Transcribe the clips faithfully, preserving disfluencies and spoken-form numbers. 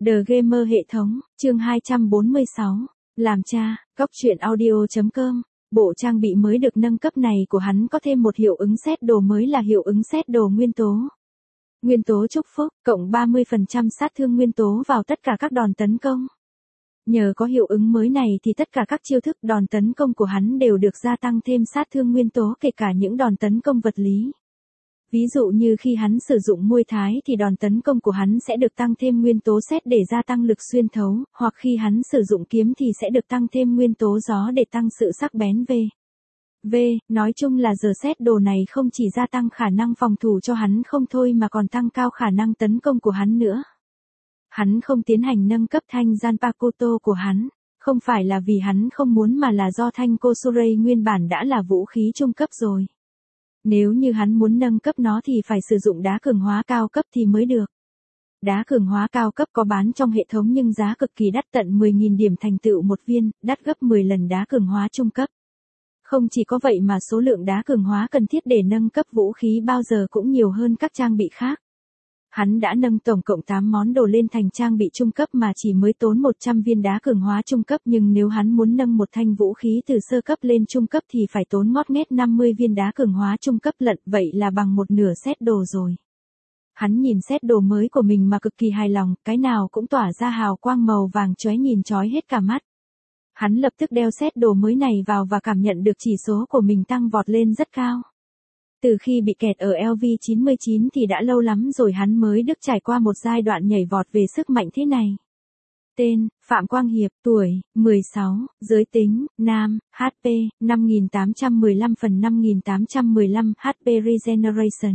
The Gamer hệ thống, chương hai trăm bốn mươi sáu. Làm cha, Cóc truyện audio chấm com. Bộ trang bị mới được nâng cấp này của hắn có thêm một hiệu ứng xét đồ mới là hiệu ứng xét đồ nguyên tố. Nguyên tố chúc phúc, cộng ba mươi phần trăm sát thương nguyên tố vào tất cả các đòn tấn công. Nhờ có hiệu ứng mới này thì tất cả các chiêu thức đòn tấn công của hắn đều được gia tăng thêm sát thương nguyên tố, kể cả những đòn tấn công vật lý. Ví dụ như khi hắn sử dụng muôi thái thì đòn tấn công của hắn sẽ được tăng thêm nguyên tố sét để gia tăng lực xuyên thấu, hoặc khi hắn sử dụng kiếm thì sẽ được tăng thêm nguyên tố gió để tăng sự sắc bén V. V, nói chung là giờ sét đồ này không chỉ gia tăng khả năng phòng thủ cho hắn không thôi mà còn tăng cao khả năng tấn công của hắn nữa. Hắn không tiến hành nâng cấp thanh Zanpakuto của hắn, không phải là vì hắn không muốn mà là do thanh Kosurei nguyên bản đã là vũ khí trung cấp rồi. Nếu như hắn muốn nâng cấp nó thì phải sử dụng đá cường hóa cao cấp thì mới được. Đá cường hóa cao cấp có bán trong hệ thống nhưng giá cực kỳ đắt, tận mười nghìn điểm thành tựu một viên, đắt gấp mười lần đá cường hóa trung cấp. Không chỉ có vậy mà số lượng đá cường hóa cần thiết để nâng cấp vũ khí bao giờ cũng nhiều hơn các trang bị khác. Hắn đã nâng tổng cộng tám món đồ lên thành trang bị trung cấp mà chỉ mới tốn một trăm viên đá cường hóa trung cấp, nhưng nếu hắn muốn nâng một thanh vũ khí từ sơ cấp lên trung cấp thì phải tốn ngót nghét năm mươi viên đá cường hóa trung cấp lận, vậy là bằng một nửa set đồ rồi. Hắn nhìn set đồ mới của mình mà cực kỳ hài lòng, cái nào cũng tỏa ra hào quang màu vàng chóe nhìn chói hết cả mắt. Hắn lập tức đeo set đồ mới này vào và cảm nhận được chỉ số của mình tăng vọt lên rất cao. Từ khi bị kẹt ở L V chín mươi chín thì đã lâu lắm rồi hắn mới được trải qua một giai đoạn nhảy vọt về sức mạnh thế này. Tên, Phạm Quang Hiệp, tuổi, mười sáu, giới tính, nam, H P, năm nghìn tám trăm mười lăm phần năm nghìn tám trăm mười lăm, H P Regeneration.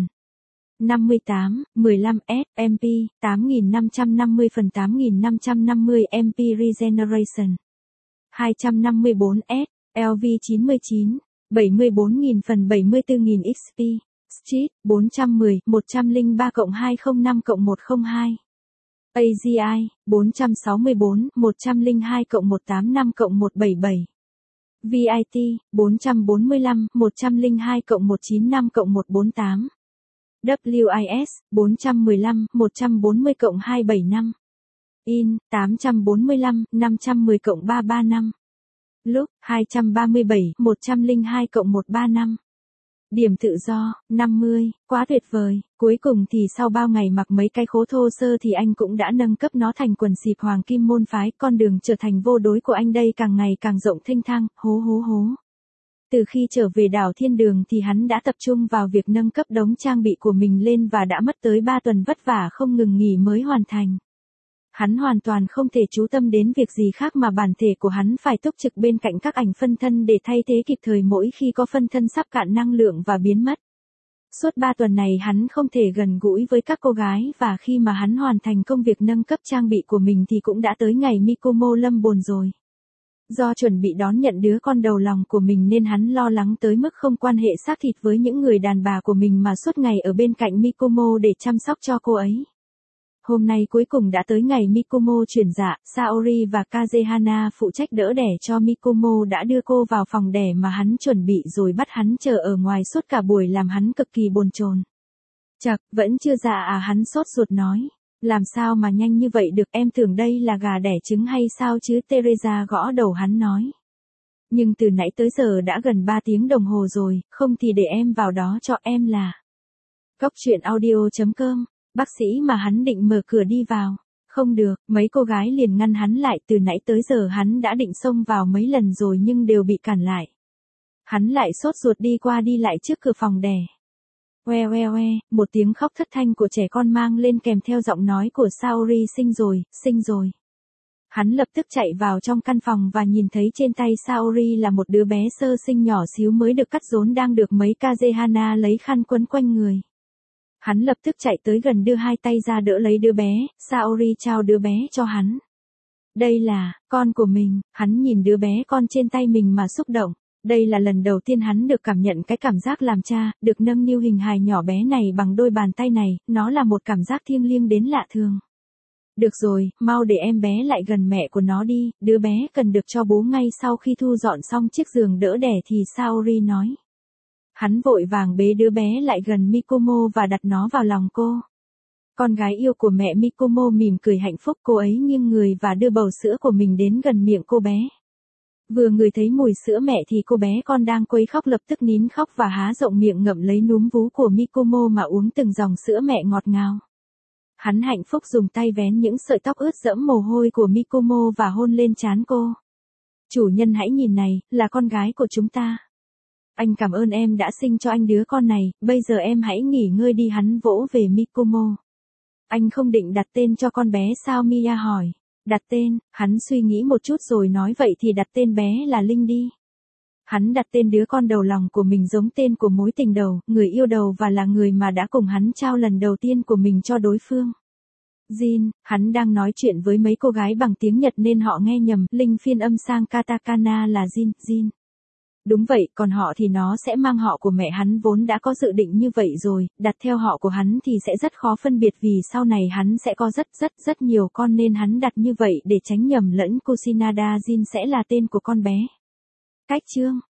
năm mươi tám, mười lăm S, M P, tám nghìn năm trăm năm mươi phần tám nghìn năm trăm năm mươi M P Regeneration. hai trăm năm mươi bốn S, L V chín mươi chín. bảy mươi bốn nghìn phần bảy mươi tư nghìn X P, Street, bốn trăm mười, một trăm lẻ ba cộng hai không năm cộng một không hai. A G I, bốn trăm sáu mươi bốn, một trăm lẻ hai cộng một tám năm cộng một bảy bảy. V I T, bốn trăm bốn mươi lăm, một trăm lẻ hai cộng một chín năm cộng một bốn tám. W I S, bốn trăm mười lăm, một trăm bốn mươi cộng hai bảy năm. In, tám trăm bốn mươi lăm, năm trăm mười cộng ba ba năm. Lúc, hai trăm ba mươi bảy, một trăm lẻ hai cộng một ba năm. Điểm tự do, năm mươi, quá tuyệt vời, cuối cùng thì sau bao ngày mặc mấy cái khố thô sơ thì anh cũng đã nâng cấp nó thành quần xịp hoàng kim môn phái, con đường trở thành vô đối của anh đây càng ngày càng rộng thênh thang, hố hố hố. Từ khi trở về đảo Thiên Đường thì hắn đã tập trung vào việc nâng cấp đống trang bị của mình lên và đã mất tới ba tuần vất vả không ngừng nghỉ mới hoàn thành. Hắn hoàn toàn không thể chú tâm đến việc gì khác mà bản thể của hắn phải túc trực bên cạnh các ảnh phân thân để thay thế kịp thời mỗi khi có phân thân sắp cạn năng lượng và biến mất. Suốt ba tuần này hắn không thể gần gũi với các cô gái và khi mà hắn hoàn thành công việc nâng cấp trang bị của mình thì cũng đã tới ngày Mikomo lâm bồn rồi. Do chuẩn bị đón nhận đứa con đầu lòng của mình nên hắn lo lắng tới mức không quan hệ xác thịt với những người đàn bà của mình mà suốt ngày ở bên cạnh Mikomo để chăm sóc cho cô ấy. Hôm nay cuối cùng đã tới ngày Mikomo chuyển dạ, Saori và Kazehana phụ trách đỡ đẻ cho Mikomo đã đưa cô vào phòng đẻ mà hắn chuẩn bị rồi bắt hắn chờ ở ngoài suốt cả buổi làm hắn cực kỳ bồn chồn. Chậc, vẫn chưa dạ à, hắn sốt ruột nói. Làm sao mà nhanh như vậy được, em tưởng đây là gà đẻ trứng hay sao chứ, Teresa gõ đầu hắn nói. Nhưng từ nãy tới giờ đã gần ba tiếng đồng hồ rồi, không thì để em vào đó cho, em là Cóc truyện audio chấm com. Bác sĩ mà hắn định mở cửa đi vào. Không được, mấy cô gái liền ngăn hắn lại, từ nãy tới giờ hắn đã định xông vào mấy lần rồi nhưng đều bị cản lại. Hắn lại sốt ruột đi qua đi lại trước cửa phòng đẻ. Oe oe oe, một tiếng khóc thất thanh của trẻ con mang lên kèm theo giọng nói của Saori, sinh rồi, sinh rồi. Hắn lập tức chạy vào trong căn phòng và nhìn thấy trên tay Saori là một đứa bé sơ sinh nhỏ xíu mới được cắt rốn đang được mấy Kazehana lấy khăn quấn quanh người. Hắn lập tức chạy tới gần đưa hai tay ra đỡ lấy đứa bé, Saori trao đứa bé cho hắn. Đây là, con của mình, hắn nhìn đứa bé con trên tay mình mà xúc động. Đây là lần đầu tiên hắn được cảm nhận cái cảm giác làm cha, được nâng niu hình hài nhỏ bé này bằng đôi bàn tay này, nó là một cảm giác thiêng liêng đến lạ thường. Được rồi, mau để em bé lại gần mẹ của nó đi, đứa bé cần được cho bú ngay sau khi thu dọn xong chiếc giường đỡ đẻ thì Saori nói. Hắn vội vàng bế đứa bé lại gần Mikomo và đặt nó vào lòng cô. Con gái yêu của mẹ Mikomo mỉm cười hạnh phúc, cô ấy nghiêng người và đưa bầu sữa của mình đến gần miệng cô bé. Vừa ngửi thấy mùi sữa mẹ thì cô bé con đang quấy khóc lập tức nín khóc và há rộng miệng ngậm lấy núm vú của Mikomo mà uống từng dòng sữa mẹ ngọt ngào. Hắn hạnh phúc dùng tay vén những sợi tóc ướt đẫm mồ hôi của Mikomo và hôn lên trán cô. Chủ nhân hãy nhìn này, là con gái của chúng ta. Anh cảm ơn em đã sinh cho anh đứa con này, bây giờ em hãy nghỉ ngơi đi, hắn vỗ về Mikomo. Anh không định đặt tên cho con bé sao, Mia hỏi. Đặt tên, hắn suy nghĩ một chút rồi nói vậy thì đặt tên bé là Linh đi. Hắn đặt tên đứa con đầu lòng của mình giống tên của mối tình đầu, người yêu đầu và là người mà đã cùng hắn trao lần đầu tiên của mình cho đối phương. Jin, hắn đang nói chuyện với mấy cô gái bằng tiếng Nhật nên họ nghe nhầm, Linh phiên âm sang katakana là Jin, Jin. Đúng vậy, còn họ thì nó sẽ mang họ của mẹ hắn vốn đã có dự định như vậy rồi, đặt theo họ của hắn thì sẽ rất khó phân biệt vì sau này hắn sẽ có rất rất rất nhiều con nên hắn đặt như vậy để tránh nhầm lẫn. Kusinada Jin sẽ là tên của con bé. Cách chương